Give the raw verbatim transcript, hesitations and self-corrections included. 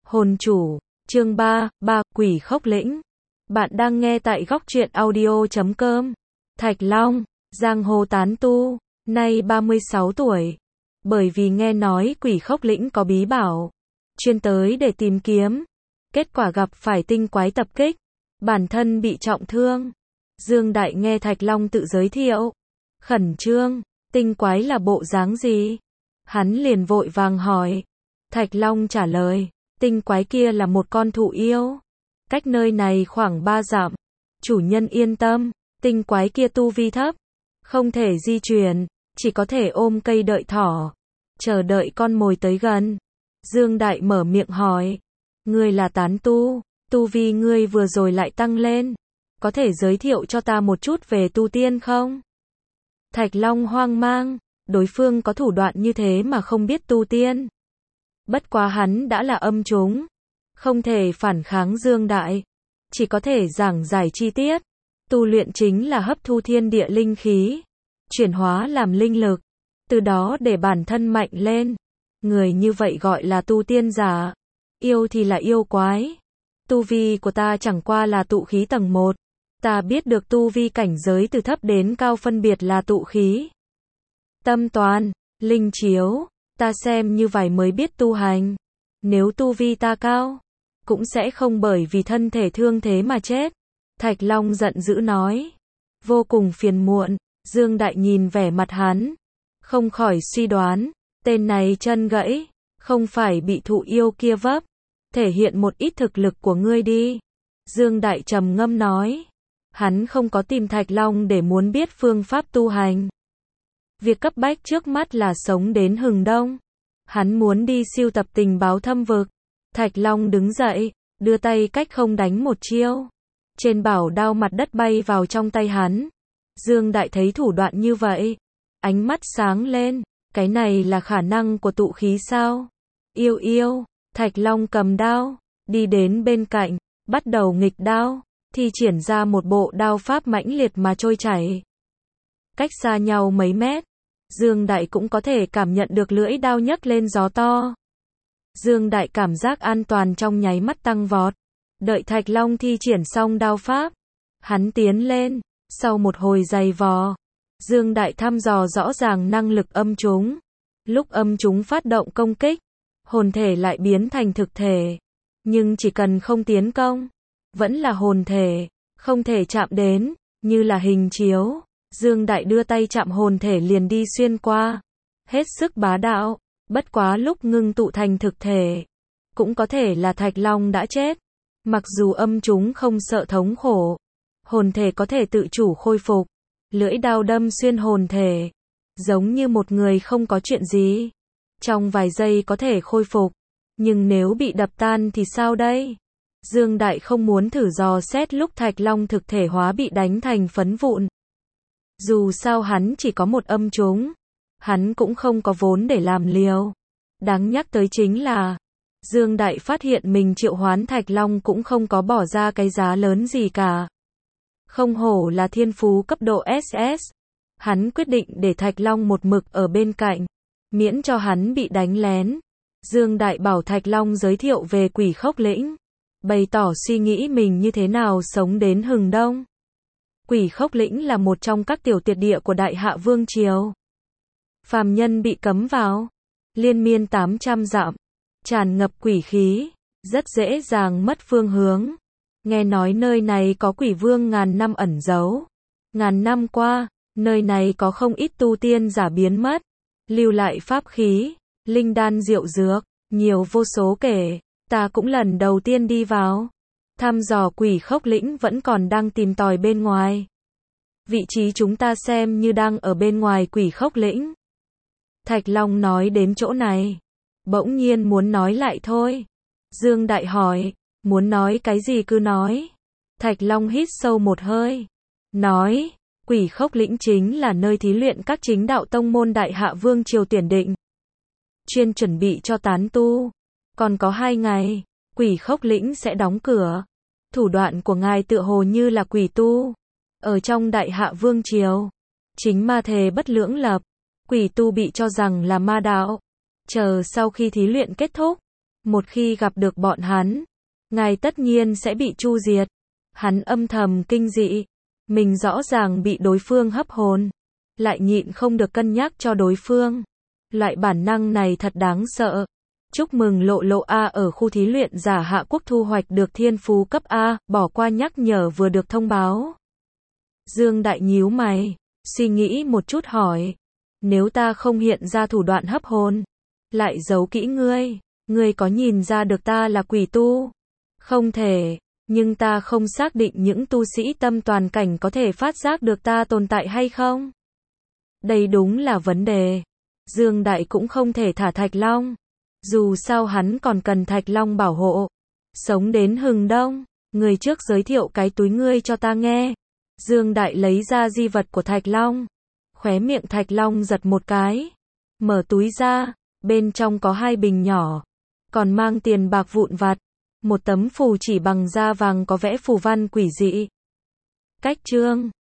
Hồn chủ, chương ba, ba, quỷ khốc lĩnh. Bạn đang nghe tại góc truyện audio chấm com. Thạch Long, giang hồ tán tu, nay ba mươi sáu tuổi. Bởi vì nghe nói quỷ khốc lĩnh có bí bảo, chuyên tới để tìm kiếm. Kết quả gặp phải tinh quái tập kích, bản thân bị trọng thương. Dương Đại nghe Thạch Long tự giới thiệu, khẩn trương, tinh quái là bộ dáng gì? Hắn liền vội vàng hỏi. Thạch Long trả lời, tinh quái kia là một con thụ yêu, cách nơi này khoảng ba dặm. Chủ nhân yên tâm, tinh quái kia tu vi thấp, không thể di chuyển, chỉ có thể ôm cây đợi thỏ, chờ đợi con mồi tới gần. Dương Đại mở miệng hỏi, ngươi là tán tu, tu vi ngươi vừa rồi lại tăng lên, có thể giới thiệu cho ta một chút về tu tiên không? Thạch Long hoang mang, đối phương có thủ đoạn như thế mà không biết tu tiên. Bất quá hắn đã là âm chúng, không thể phản kháng Dương Đại, chỉ có thể giảng giải chi tiết. Tu luyện chính là hấp thu thiên địa linh khí, chuyển hóa làm linh lực, từ đó để bản thân mạnh lên. Người như vậy gọi là tu tiên giả, yêu thì là yêu quái. Tu vi của ta chẳng qua là tụ khí tầng một, ta biết được tu vi cảnh giới từ thấp đến cao phân biệt là tụ khí, tâm toàn, linh chiếu. Ta xem như vậy mới biết tu hành. Nếu tu vi ta cao, cũng sẽ không bởi vì thân thể thương thế mà chết. Thạch Long giận dữ nói. Vô cùng phiền muộn. Dương Đại nhìn vẻ mặt hắn, không khỏi suy đoán, tên này chân gãy, không phải bị thụ yêu kia vấp. Thể hiện một ít thực lực của ngươi đi. Dương Đại trầm ngâm nói. Hắn không có tìm Thạch Long để muốn biết phương pháp tu hành. Việc cấp bách trước mắt là sống đến hừng đông. Hắn muốn đi siêu tập tình báo thâm vực. Thạch Long đứng dậy, đưa tay cách không đánh một chiêu. Trên bảo đao mặt đất bay vào trong tay hắn. Dương Đại thấy thủ đoạn như vậy, ánh mắt sáng lên. Cái này là khả năng của tụ khí sao? Yêu yêu, Thạch Long cầm đao, đi đến bên cạnh, bắt đầu nghịch đao, thi triển ra một bộ đao pháp mãnh liệt mà trôi chảy. Cách xa nhau mấy mét, Dương Đại cũng có thể cảm nhận được lưỡi đao nhấc lên gió to. Dương Đại cảm giác an toàn trong nháy mắt tăng vọt. Đợi Thạch Long thi triển xong đao pháp, hắn tiến lên. Sau một hồi giày vò, Dương Đại thăm dò rõ ràng năng lực âm chúng. Lúc âm chúng phát động công kích, hồn thể lại biến thành thực thể. Nhưng chỉ cần không tiến công, vẫn là hồn thể, không thể chạm đến, như là hình chiếu. Dương Đại đưa tay chạm hồn thể liền đi xuyên qua. Hết sức bá đạo, bất quá lúc ngưng tụ thành thực thể, cũng có thể là Thạch Long đã chết. Mặc dù âm chúng không sợ thống khổ, hồn thể có thể tự chủ khôi phục. Lưỡi đao đâm xuyên hồn thể, giống như một người không có chuyện gì. Trong vài giây có thể khôi phục, nhưng nếu bị đập tan thì sao đây? Dương Đại không muốn thử dò xét lúc Thạch Long thực thể hóa bị đánh thành phấn vụn. Dù sao hắn chỉ có một âm chúng, hắn cũng không có vốn để làm liều. Đáng nhắc tới chính là, Dương Đại phát hiện mình triệu hoán Thạch Long cũng không có bỏ ra cái giá lớn gì cả. Không hổ là thiên phú cấp độ ét ét. Hắn quyết định để Thạch Long một mực ở bên cạnh, miễn cho hắn bị đánh lén. Dương Đại bảo Thạch Long giới thiệu về quỷ khốc lĩnh, bày tỏ suy nghĩ mình như thế nào sống đến hừng đông. Quỷ khốc lĩnh là một trong các tiểu tuyệt địa của Đại Hạ Vương Triều. Phàm nhân bị cấm vào, liên miên tám trăm dặm, tràn ngập quỷ khí, rất dễ dàng mất phương hướng. Nghe nói nơi này có quỷ vương ngàn năm ẩn giấu. Ngàn năm qua, nơi này có không ít tu tiên giả biến mất, lưu lại pháp khí, linh đan diệu dược, nhiều vô số kể. Ta cũng lần đầu tiên đi vào. Thăm dò quỷ khốc lĩnh vẫn còn đang tìm tòi bên ngoài. Vị trí chúng ta xem như đang ở bên ngoài quỷ khốc lĩnh. Thạch Long nói đến chỗ này, bỗng nhiên muốn nói lại thôi. Dương Đại hỏi, muốn nói cái gì cứ nói. Thạch Long hít sâu một hơi, nói, quỷ khốc lĩnh chính là nơi thí luyện các chính đạo tông môn Đại Hạ Vương Triều tuyển định, chuyên chuẩn bị cho tán tu. Còn có hai ngày, quỷ khốc lĩnh sẽ đóng cửa. Thủ đoạn của ngài tựa hồ như là quỷ tu. Ở trong Đại Hạ Vương Triều, chính ma thề bất lưỡng lập. Quỷ tu bị cho rằng là ma đạo. Chờ sau khi thí luyện kết thúc, Một khi gặp được bọn hắn, ngài tất nhiên sẽ bị chu diệt. Hắn âm thầm kinh dị. Mình rõ ràng bị đối phương hấp hồn, lại nhịn không được cân nhắc cho đối phương. Loại bản năng này thật đáng sợ. Chúc mừng Lộ Lộ A ở khu thí luyện giả Hạ Quốc thu hoạch được thiên phú cấp A, bỏ qua nhắc nhở vừa được thông báo. Dương Đại nhíu mày, suy nghĩ một chút hỏi. Nếu ta không hiện ra thủ đoạn hấp hồn, lại giấu kỹ ngươi, ngươi có nhìn ra được ta là quỷ tu? Không thể, nhưng ta không xác định những tu sĩ tâm toàn cảnh có thể phát giác được ta tồn tại hay không? Đây đúng là vấn đề. Dương Đại cũng không thể thả Thạch Long. Dù sao hắn còn cần Thạch Long bảo hộ. Sống đến hừng đông, người trước giới thiệu cái túi ngươi cho ta nghe. Dương Đại lấy ra di vật của Thạch Long. Khóe miệng Thạch Long giật một cái. Mở túi ra, bên trong có hai bình nhỏ. Còn mang tiền bạc vụn vặt. Một tấm phù chỉ bằng da vàng có vẽ phù văn quỷ dị. Cách chương